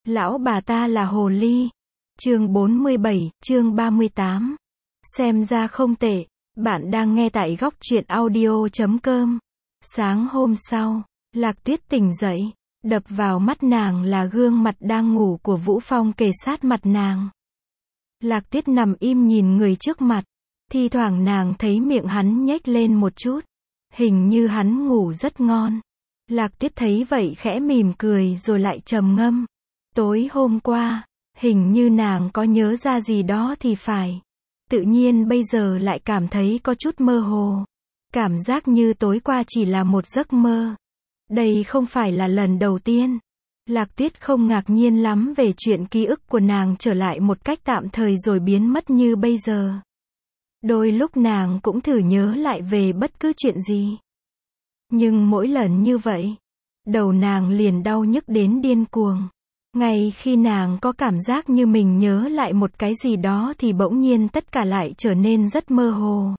Lão bà ta là hồ ly. Chương 47, chương 38. Xem ra không tệ. Bạn đang nghe tại góc truyện audio.com. Sáng hôm sau, Lạc Tuyết tỉnh dậy. Đập vào mắt nàng là gương mặt đang ngủ của Vũ Phong kề sát mặt nàng. Lạc Tuyết nằm im nhìn người trước mặt. Thi thoảng nàng thấy miệng hắn nhếch lên một chút. Hình như hắn ngủ rất ngon. Lạc Tuyết thấy vậy khẽ mỉm cười rồi lại trầm ngâm. Tối hôm qua, hình như nàng có nhớ ra gì đó thì phải. Tự nhiên bây giờ lại cảm thấy có chút mơ hồ. Cảm giác như tối qua chỉ là một giấc mơ. Đây không phải là lần đầu tiên. Lạc Tuyết không ngạc nhiên lắm về chuyện ký ức của nàng trở lại một cách tạm thời rồi biến mất như bây giờ. Đôi lúc nàng cũng thử nhớ lại về bất cứ chuyện gì. Nhưng mỗi lần như vậy, đầu nàng liền đau nhức đến điên cuồng. Ngay khi nàng có cảm giác như mình nhớ lại một cái gì đó thì bỗng nhiên tất cả lại trở nên rất mơ hồ.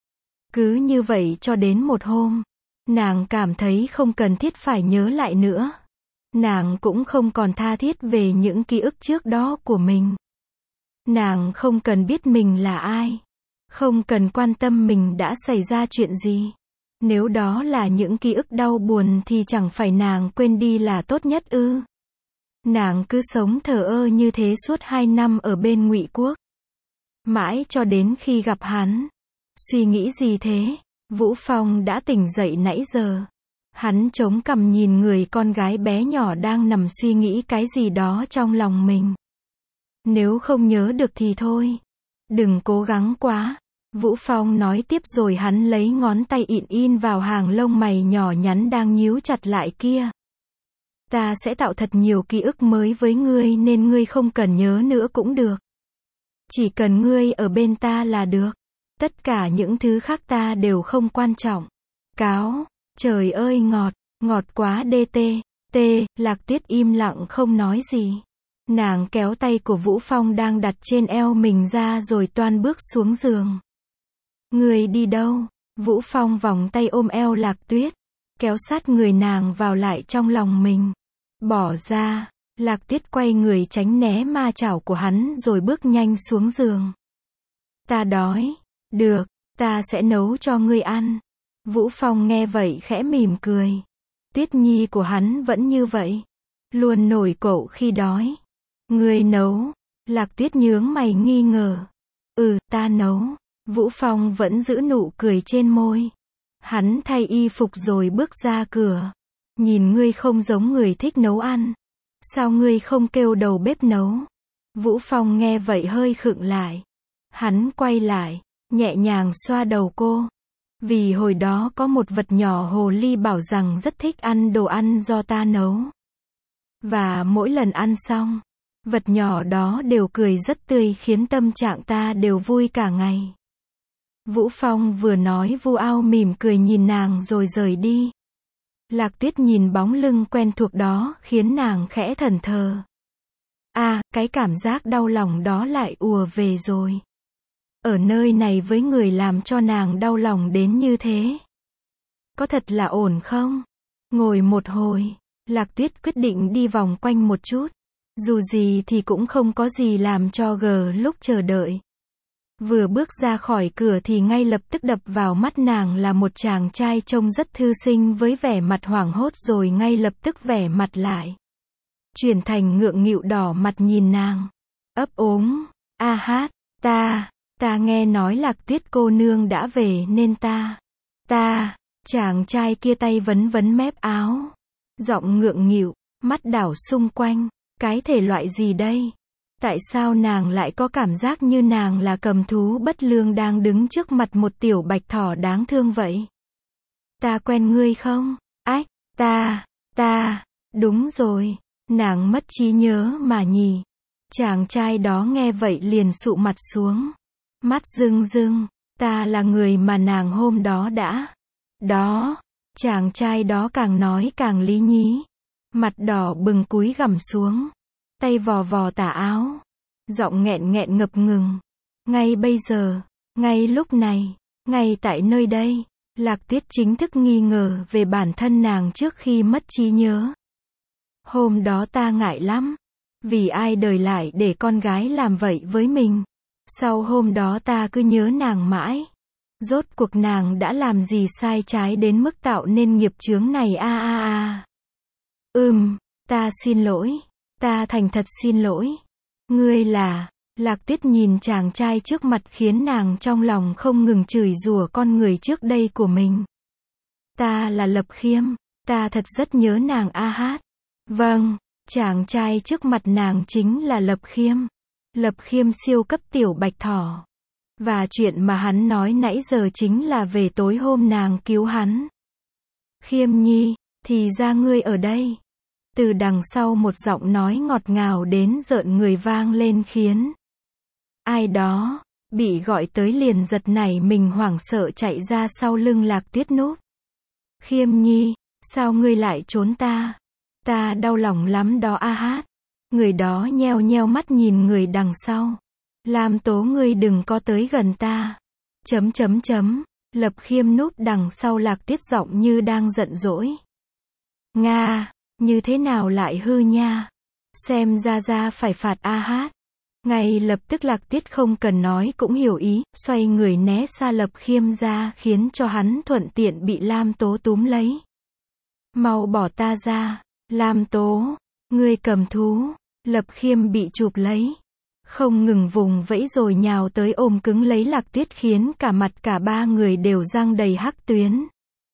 Cứ như vậy cho đến một hôm, nàng cảm thấy không cần thiết phải nhớ lại nữa. Nàng cũng không còn tha thiết về những ký ức trước đó của mình. Nàng không cần biết mình là ai. Không cần quan tâm mình đã xảy ra chuyện gì. Nếu đó là những ký ức đau buồn thì chẳng phải nàng quên đi là tốt nhất ư? Nàng cứ sống thờ ơ như thế suốt 2 năm ở bên Ngụy Quốc. Mãi cho đến khi gặp hắn. Suy nghĩ gì thế? Vũ Phong đã tỉnh dậy nãy giờ. Hắn chống cằm nhìn người con gái bé nhỏ đang nằm suy nghĩ cái gì đó trong lòng mình. Nếu không nhớ được thì thôi. Đừng cố gắng quá. Vũ Phong nói tiếp rồi hắn lấy ngón tay in vào hàng lông mày nhỏ nhắn đang nhíu chặt lại kia. Ta sẽ tạo thật nhiều ký ức mới với ngươi nên ngươi không cần nhớ nữa cũng được. Chỉ cần ngươi ở bên ta là được. Tất cả những thứ khác ta đều không quan trọng. Cáo, trời ơi ngọt quá DT. Lạc Tuyết im lặng không nói gì. Nàng kéo tay của Vũ Phong đang đặt trên eo mình ra rồi toan bước xuống giường. Ngươi đi đâu? Vũ Phong vòng tay ôm eo Lạc Tuyết, kéo sát người nàng vào lại trong lòng mình. Bỏ ra, Lạc Tuyết quay người tránh né ma chảo của hắn rồi bước nhanh xuống giường. Ta đói. Được, ta sẽ nấu cho ngươi ăn. Vũ Phong nghe vậy khẽ mỉm cười. Tuyết Nhi của hắn vẫn như vậy. Luôn nổi cộ khi đói. Ngươi nấu. Lạc Tuyết nhướng mày nghi ngờ. Ta nấu. Vũ Phong vẫn giữ nụ cười trên môi. Hắn thay y phục rồi bước ra cửa. Nhìn ngươi không giống người thích nấu ăn. Sao ngươi không kêu đầu bếp nấu? Vũ Phong nghe vậy hơi khựng lại. Hắn quay lại, nhẹ nhàng xoa đầu cô. Vì hồi đó có một vật nhỏ hồ ly bảo rằng rất thích ăn đồ ăn do ta nấu. Và mỗi lần ăn xong, vật nhỏ đó đều cười rất tươi khiến tâm trạng ta đều vui cả ngày. Vũ Phong vừa nói vu ao mỉm cười nhìn nàng rồi rời đi. Lạc Tuyết nhìn bóng lưng quen thuộc đó khiến nàng khẽ thẫn thờ. Cái cảm giác đau lòng đó lại ùa về rồi. Ở nơi này với người làm cho nàng đau lòng đến như thế. Có thật là ổn không? Ngồi một hồi, Lạc Tuyết quyết định đi vòng quanh một chút. Dù gì thì cũng không có gì làm cho lúc chờ đợi. Vừa bước ra khỏi cửa thì ngay lập tức đập vào mắt nàng là một chàng trai trông rất thư sinh với vẻ mặt hoảng hốt rồi ngay lập tức vẻ mặt lại chuyển thành ngượng nghịu đỏ mặt nhìn nàng. Ấp ống, ta nghe nói Lạc Tuyết cô nương đã về nên chàng trai kia tay vấn vấn mép áo. Giọng ngượng nghịu, mắt đảo xung quanh, cái thể loại gì đây? Tại sao nàng lại có cảm giác như nàng là cầm thú bất lương đang đứng trước mặt một tiểu bạch thỏ đáng thương vậy? Ta quen ngươi không? Đúng rồi, nàng mất trí nhớ mà nhỉ. Chàng trai đó nghe vậy liền sụ mặt xuống. Mắt rưng rưng, ta là người mà nàng hôm đó đã. Đó, chàng trai đó càng nói càng lý nhí. Mặt đỏ bừng cúi gằm xuống. Tay vò vò tà áo. Giọng nghẹn nghẹn ngập ngừng. Ngay bây giờ, ngay lúc này, ngay tại nơi đây, Lạc Tuyết chính thức nghi ngờ về bản thân nàng trước khi mất trí nhớ. Hôm đó ta ngại lắm. Vì ai đời lại để con gái làm vậy với mình. Sau hôm đó ta cứ nhớ nàng mãi. Rốt cuộc nàng đã làm gì sai trái đến mức tạo nên nghiệp chướng này a. Ta xin lỗi. Ta thành thật xin lỗi. Ngươi là... Lạc Tuyết nhìn chàng trai trước mặt khiến nàng trong lòng không ngừng chửi rủa con người trước đây của mình. Ta là Lập Khiêm. Ta thật rất nhớ nàng a hát. Vâng, chàng trai trước mặt nàng chính là Lập Khiêm. Lập Khiêm siêu cấp tiểu bạch thỏ. Và chuyện mà hắn nói nãy giờ chính là về tối hôm nàng cứu hắn. Khiêm nhi, thì ra ngươi ở đây. Từ đằng sau một giọng nói ngọt ngào đến rợn người vang lên khiến ai đó bị gọi tới liền giật nảy mình hoảng sợ chạy ra sau lưng Lạc Tuyết núp. Khiêm nhi, sao ngươi lại trốn ta? Ta đau lòng lắm đó a hát. Người đó nheo nheo mắt nhìn người đằng sau. Lam Tố ngươi đừng có tới gần ta. Lập Khiêm núp đằng sau Lạc Tuyết giọng như đang giận dỗi. Nga, như thế nào lại hư nha? Xem ra phải phạt a hát. Ngay lập tức Lạc Tuyết không cần nói cũng hiểu ý, xoay người né xa Lập Khiêm ra khiến cho hắn thuận tiện bị Lam Tố túm lấy. Mau bỏ ta ra, Lam Tố, ngươi cầm thú. Lập Khiêm bị chụp lấy. Không ngừng vùng vẫy rồi nhào tới ôm cứng lấy Lạc Tuyết khiến cả mặt cả ba người đều răng đầy hắc tuyến.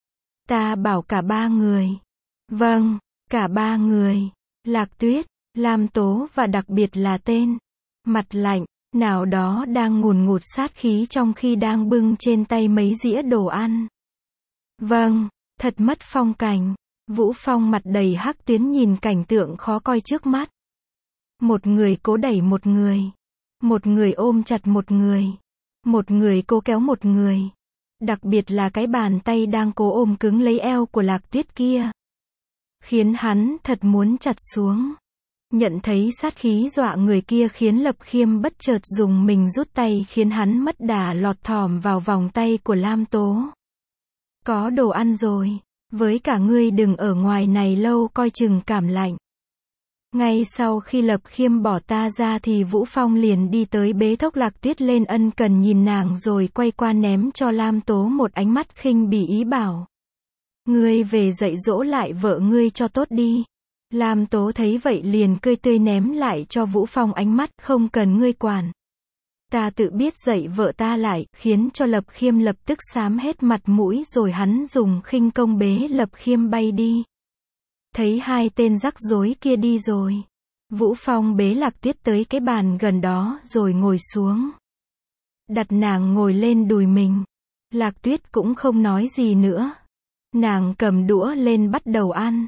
Ta bảo cả ba người. Vâng, cả ba người. Lạc Tuyết, Lam Tố và đặc biệt là tên. Mặt lạnh, nào đó đang ngùn ngụt sát khí trong khi đang bưng trên tay mấy dĩa đồ ăn. Vâng, thật mất phong cảnh. Vũ Phong mặt đầy hắc tuyến nhìn cảnh tượng khó coi trước mắt. Một người cố đẩy một người. Một người ôm chặt một người. Một người cố kéo một người. Đặc biệt là cái bàn tay đang cố ôm cứng lấy eo của Lạc Tuyết kia. Khiến hắn thật muốn chặt xuống. Nhận thấy sát khí dọa người kia khiến Lập Khiêm bất chợt dùng mình rút tay khiến hắn mất đà lọt thỏm vào vòng tay của Lam Tố. Có đồ ăn rồi. Với cả ngươi đừng ở ngoài này lâu coi chừng cảm lạnh. Ngay sau khi Lập Khiêm bỏ ta ra thì Vũ Phong liền đi tới bế thốc Lạc Tuyết lên ân cần nhìn nàng rồi quay qua ném cho Lam Tố một ánh mắt khinh bỉ ý bảo. Ngươi về dạy dỗ lại vợ ngươi cho tốt đi. Lam Tố thấy vậy liền cười tươi ném lại cho Vũ Phong ánh mắt không cần ngươi quản. Ta tự biết dạy vợ ta lại, khiến cho Lập Khiêm lập tức xám hết mặt mũi rồi hắn dùng khinh công bế Lập Khiêm bay đi. Thấy hai tên rắc rối kia đi rồi. Vũ Phong bế Lạc Tuyết tới cái bàn gần đó rồi ngồi xuống. Đặt nàng ngồi lên đùi mình. Lạc Tuyết cũng không nói gì nữa. Nàng cầm đũa lên bắt đầu ăn.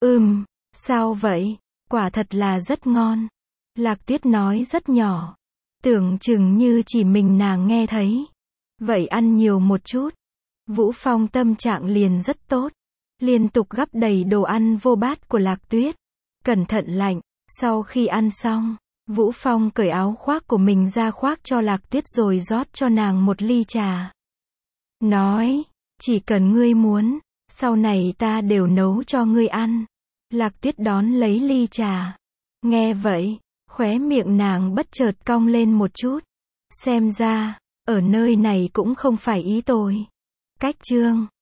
Sao vậy? Quả thật là rất ngon. Lạc Tuyết nói rất nhỏ. Tưởng chừng như chỉ mình nàng nghe thấy. Vậy ăn nhiều một chút. Vũ Phong tâm trạng liền rất tốt. Liên tục gắp đầy đồ ăn vô bát của Lạc Tuyết. Cẩn thận lạnh. Sau khi ăn xong, Vũ Phong cởi áo khoác của mình ra khoác cho Lạc Tuyết rồi rót cho nàng một ly trà. Nói, chỉ cần ngươi muốn, sau này ta đều nấu cho ngươi ăn. Lạc Tuyết đón lấy ly trà. Nghe vậy, khóe miệng nàng bất chợt cong lên một chút. Xem ra, ở nơi này cũng không phải ý tôi. Cách chương